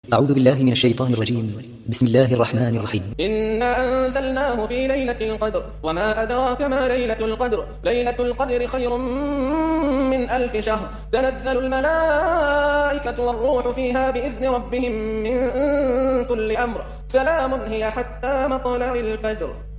أعوذ بالله من الشيطان الرجيم. بسم الله الرحمن الرحيم. إنا أنزلناه في ليلة القدر وما أدراك ما ليلة القدر ليلة القدر خير من 1000 شهر تنزل الملائكة والروح فيها بإذن ربهم من كل أمر سلام هي حتى مطلع الفجر.